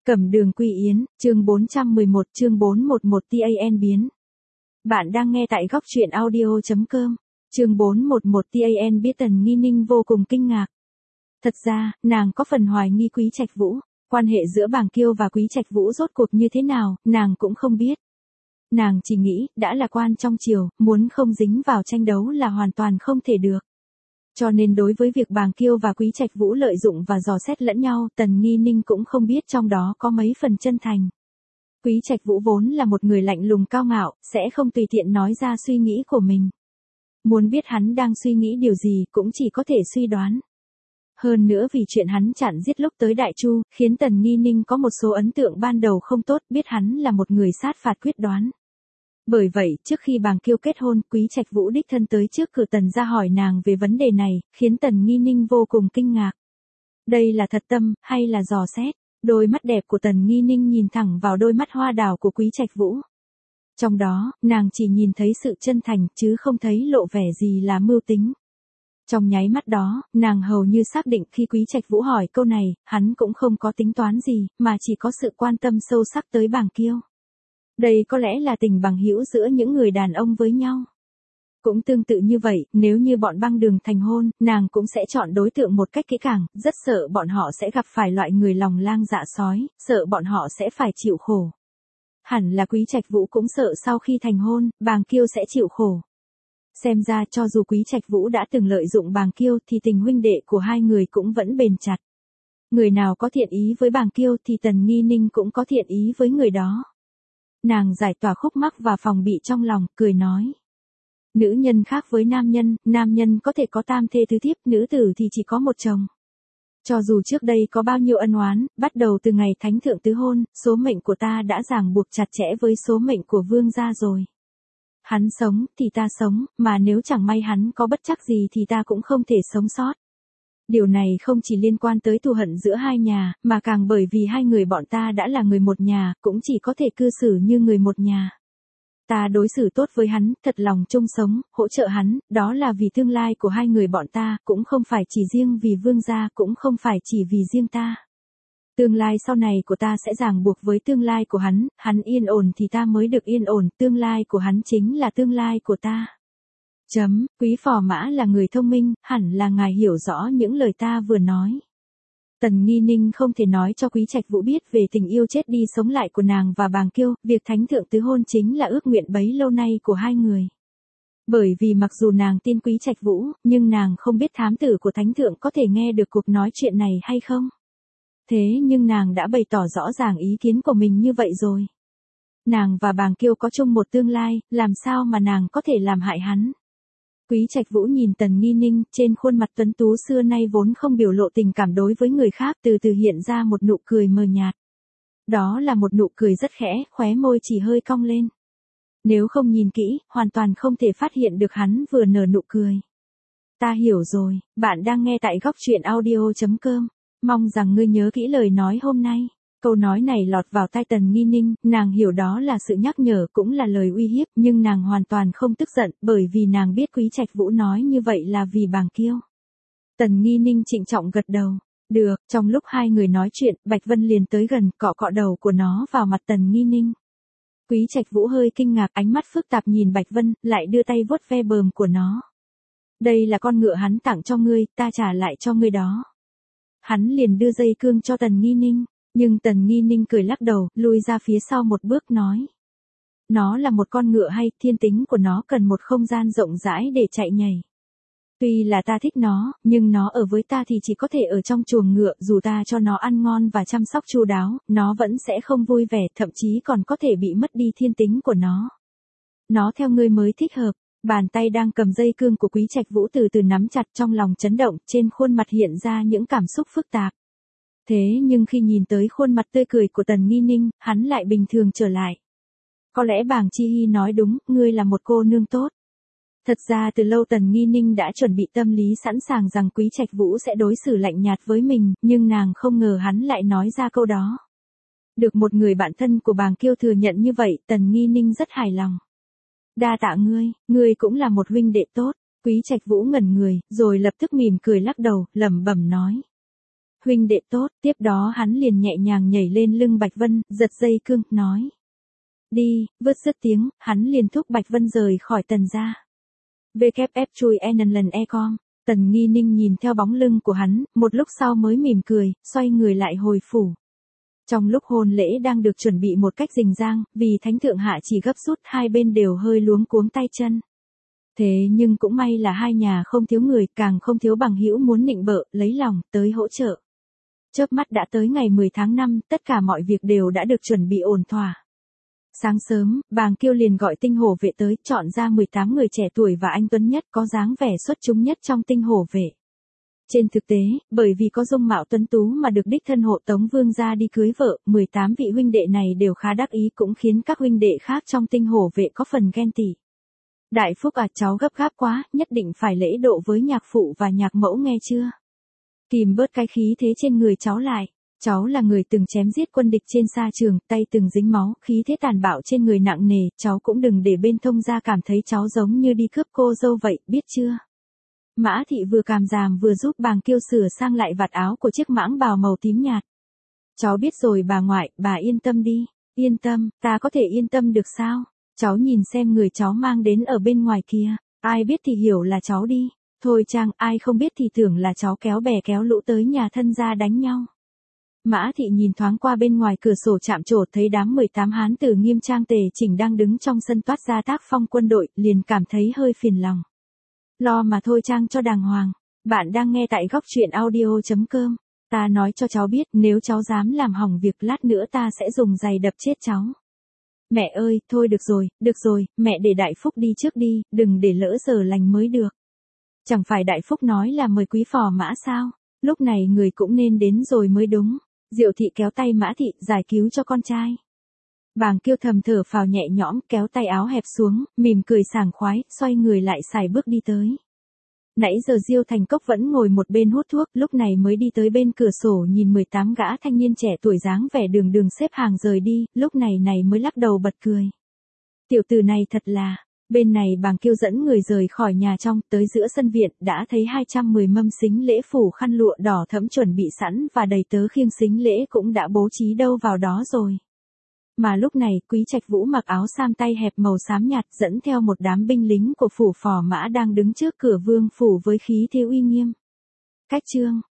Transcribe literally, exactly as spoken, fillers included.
Cẩm Đường Quy Yến, chương bốn trăm mười một chương bốn trăm mười một TAN biến. Bạn đang nghe tại góc truyện audio.com, chương bốn trăm mười một TAN biết Tần Nghi Ninh vô cùng kinh ngạc. Thật ra, nàng có phần hoài nghi Quý Trạch Vũ, quan hệ giữa Bàng Kiêu và Quý Trạch Vũ rốt cuộc như thế nào, nàng cũng không biết. Nàng chỉ nghĩ, đã là quan trong triều, muốn không dính vào tranh đấu là hoàn toàn không thể được. Cho nên đối với việc Bàng Kiêu và Quý Trạch Vũ lợi dụng và dò xét lẫn nhau, Tần Nghi Ninh cũng không biết trong đó có mấy phần chân thành. Quý Trạch Vũ vốn là một người lạnh lùng cao ngạo, sẽ không tùy tiện nói ra suy nghĩ của mình. Muốn biết hắn đang suy nghĩ điều gì cũng chỉ có thể suy đoán. Hơn nữa vì chuyện hắn chặn giết lúc tới Đại Chu, khiến Tần Nghi Ninh có một số ấn tượng ban đầu không tốt, biết hắn là một người sát phạt quyết đoán. Bởi vậy, trước khi Bàng Kiêu kết hôn, Quý Trạch Vũ đích thân tới trước cửa Tần gia hỏi nàng về vấn đề này, khiến Tần Nghi Ninh vô cùng kinh ngạc. Đây là thật tâm, hay là dò xét? Đôi mắt đẹp của Tần Nghi Ninh nhìn thẳng vào đôi mắt hoa đào của Quý Trạch Vũ. Trong đó, nàng chỉ nhìn thấy sự chân thành, chứ không thấy lộ vẻ gì là mưu tính. Trong nháy mắt đó, nàng hầu như xác định khi Quý Trạch Vũ hỏi câu này, hắn cũng không có tính toán gì, mà chỉ có sự quan tâm sâu sắc tới Bàng Kiêu. Đây có lẽ là tình bằng hữu giữa những người đàn ông với nhau. Cũng tương tự như vậy, nếu như bọn Băng Đường thành hôn, nàng cũng sẽ chọn đối tượng một cách kỹ càng, rất sợ bọn họ sẽ gặp phải loại người lòng lang dạ sói, sợ bọn họ sẽ phải chịu khổ. Hẳn là Quý Trạch Vũ cũng sợ sau khi thành hôn, Bàng Kiêu sẽ chịu khổ. Xem ra cho dù Quý Trạch Vũ đã từng lợi dụng Bàng Kiêu thì tình huynh đệ của hai người cũng vẫn bền chặt. Người nào có thiện ý với Bàng Kiêu thì Tần Nghi Ninh cũng có thiện ý với người đó. Nàng giải tỏa khúc mắc và phòng bị trong lòng, cười nói. Nữ nhân khác với nam nhân, nam nhân có thể có tam thê tứ thiếp, nữ tử thì chỉ có một chồng. Cho dù trước đây có bao nhiêu ân oán, bắt đầu từ ngày thánh thượng tứ hôn, số mệnh của ta đã ràng buộc chặt chẽ với số mệnh của vương gia rồi. Hắn sống, thì ta sống, mà nếu chẳng may hắn có bất trắc gì thì ta cũng không thể sống sót. Điều này không chỉ liên quan tới thù hận giữa hai nhà, mà càng bởi vì hai người bọn ta đã là người một nhà, cũng chỉ có thể cư xử như người một nhà. Ta đối xử tốt với hắn, thật lòng chung sống, hỗ trợ hắn, đó là vì tương lai của hai người bọn ta, cũng không phải chỉ riêng vì vương gia, cũng không phải chỉ vì riêng ta. Tương lai sau này của ta sẽ ràng buộc với tương lai của hắn, hắn yên ổn thì ta mới được yên ổn, tương lai của hắn chính là tương lai của ta. Chấm, Quý Phò Mã là người thông minh, hẳn là ngài hiểu rõ những lời ta vừa nói. Tần Nghi Ninh không thể nói cho Quý Trạch Vũ biết về tình yêu chết đi sống lại của nàng và Bàng Kiêu, việc thánh thượng tứ hôn chính là ước nguyện bấy lâu nay của hai người. Bởi vì mặc dù nàng tin Quý Trạch Vũ, nhưng nàng không biết thám tử của thánh thượng có thể nghe được cuộc nói chuyện này hay không. Thế nhưng nàng đã bày tỏ rõ ràng ý kiến của mình như vậy rồi. Nàng và Bàng Kiêu có chung một tương lai, làm sao mà nàng có thể làm hại hắn. Quý Trạch Vũ nhìn Tần Nghi Ninh, trên khuôn mặt tuấn tú xưa nay vốn không biểu lộ tình cảm đối với người khác, từ từ hiện ra một nụ cười mờ nhạt. Đó là một nụ cười rất khẽ, khóe môi chỉ hơi cong lên. Nếu không nhìn kỹ, hoàn toàn không thể phát hiện được hắn vừa nở nụ cười. Ta hiểu rồi, bạn đang nghe tại góc truyện audio.com. Mong rằng ngươi nhớ kỹ lời nói hôm nay. Câu nói này lọt vào tai Tần Nghi Ninh, nàng hiểu đó là sự nhắc nhở cũng là lời uy hiếp, nhưng nàng hoàn toàn không tức giận, bởi vì nàng biết Quý Trạch Vũ nói như vậy là vì Bàng Kiêu. Tần Nghi Ninh trịnh trọng gật đầu. Được, trong lúc hai người nói chuyện, Bạch Vân liền tới gần, cọ cọ đầu của nó vào mặt Tần Nghi Ninh. Quý Trạch Vũ hơi kinh ngạc, ánh mắt phức tạp nhìn Bạch Vân, lại đưa tay vuốt ve bờm của nó. Đây là con ngựa hắn tặng cho ngươi, ta trả lại cho ngươi đó. Hắn liền đưa dây cương cho Tần Nghi Ninh. Nhưng Tần Nghi Ninh cười lắc đầu, lui ra phía sau một bước nói. Nó là một con ngựa hay, thiên tính của nó cần một không gian rộng rãi để chạy nhảy. Tuy là ta thích nó, nhưng nó ở với ta thì chỉ có thể ở trong chuồng ngựa, dù ta cho nó ăn ngon và chăm sóc chu đáo, nó vẫn sẽ không vui vẻ, thậm chí còn có thể bị mất đi thiên tính của nó. Nó theo ngươi mới thích hợp. Bàn tay đang cầm dây cương của Quý Trạch Vũ từ từ nắm chặt, trong lòng chấn động, trên khuôn mặt hiện ra những cảm xúc phức tạp. Thế nhưng khi nhìn tới khuôn mặt tươi cười của Tần Nghi Ninh, hắn lại bình thường trở lại. Có lẽ Bàng Chi Hy nói đúng, ngươi là một cô nương tốt. Thật ra từ lâu Tần Nghi Ninh đã chuẩn bị tâm lý sẵn sàng rằng Quý Trạch Vũ sẽ đối xử lạnh nhạt với mình, nhưng nàng không ngờ hắn lại nói ra câu đó. Được một người bạn thân của Bàng Kiêu thừa nhận như vậy, Tần Nghi Ninh rất hài lòng. Đa tạ ngươi, ngươi cũng là một huynh đệ tốt. Quý Trạch Vũ ngẩn người, rồi lập tức mỉm cười lắc đầu, lẩm bẩm nói. huynh đệ tốt, tiếp đó hắn liền nhẹ nhàng nhảy lên lưng Bạch Vân, giật dây cương, nói. Đi, vứt dứt tiếng, hắn liền thúc Bạch Vân rời khỏi Tần gia. vê kép ép chui en lần e com, Tần Nghi Ninh nhìn theo bóng lưng của hắn, một lúc sau mới mỉm cười, xoay người lại hồi phủ. Trong lúc hôn lễ đang được chuẩn bị một cách rình rang, vì thánh thượng hạ chỉ gấp rút hai bên đều hơi luống cuống tay chân. Thế nhưng cũng may là hai nhà không thiếu người, càng không thiếu bằng hữu muốn nịnh bợ, lấy lòng, tới hỗ trợ. Chớp mắt đã tới ngày mười tháng năm, tất cả mọi việc đều đã được chuẩn bị ổn thỏa. Sáng sớm, Bàng Kiêu liền gọi tinh hổ vệ tới, chọn ra mười tám người trẻ tuổi và anh tuấn nhất, có dáng vẻ xuất chúng nhất trong tinh hổ vệ. Trên thực tế, bởi vì có dung mạo tuấn tú mà được đích thân hộ tống vương gia đi cưới vợ, mười tám vị huynh đệ này đều khá đắc ý, cũng khiến các huynh đệ khác trong tinh hổ vệ có phần ghen tị. Đại Phúc à, cháu gấp gáp quá, nhất định phải lễ độ với nhạc phụ và nhạc mẫu nghe chưa? Kìm bớt cái khí thế trên người cháu lại. Cháu là người từng chém giết quân địch trên sa trường, tay từng dính máu, khí thế tàn bạo trên người nặng nề, cháu cũng đừng để bên thông gia cảm thấy cháu giống như đi cướp cô dâu vậy, biết chưa? Mã Thị vừa càm ràm vừa giúp Bàng Kiêu sửa sang lại vạt áo của chiếc mãng bào màu tím nhạt. Cháu biết rồi bà ngoại, bà yên tâm đi. Yên tâm, ta có thể yên tâm được sao? Cháu nhìn xem người cháu mang đến ở bên ngoài kia, ai biết thì hiểu là cháu đi. Thôi Trang, ai không biết thì tưởng là cháu kéo bè kéo lũ tới nhà thân gia đánh nhau. Mã Thị nhìn thoáng qua bên ngoài cửa sổ chạm trổ, thấy đám mười tám hán tử nghiêm trang tề chỉnh đang đứng trong sân toát ra tác phong quân đội, liền cảm thấy hơi phiền lòng. Lo mà thôi Trang cho đàng hoàng. Bạn đang nghe tại góc truyện audio chấm com. Ta nói cho cháu biết, nếu cháu dám làm hỏng việc, lát nữa ta sẽ dùng giày đập chết cháu. Mẹ ơi, thôi được rồi, được rồi, mẹ để Đại Phúc đi trước đi, đừng để lỡ giờ lành mới được. Chẳng phải Đại Phúc nói là mời quý phò mã sao? Lúc này người cũng nên đến rồi mới đúng. Diệu Thị kéo tay Mã Thị, giải cứu cho con trai. Bàng Kiêu thầm thở phào nhẹ nhõm, kéo tay áo hẹp xuống, mỉm cười sảng khoái, xoay người lại xài bước đi tới. Nãy giờ Diêu Thành Cốc vẫn ngồi một bên hút thuốc, lúc này mới đi tới bên cửa sổ nhìn mười tám gã thanh niên trẻ tuổi dáng vẻ đường đường xếp hàng rời đi, lúc này này mới lắc đầu bật cười. Tiểu tử này thật là. Bên này Bàng Kiêu dẫn người rời khỏi nhà trong, tới giữa sân viện, đã thấy hai trăm mười mâm sính lễ phủ khăn lụa đỏ thẫm chuẩn bị sẵn, và đầy tớ khiêng sính lễ cũng đã bố trí đâu vào đó rồi. Mà lúc này, Quý Trạch Vũ mặc áo sam tay hẹp màu xám nhạt, dẫn theo một đám binh lính của phủ phò mã đang đứng trước cửa vương phủ với khí thế uy nghiêm. Cách chương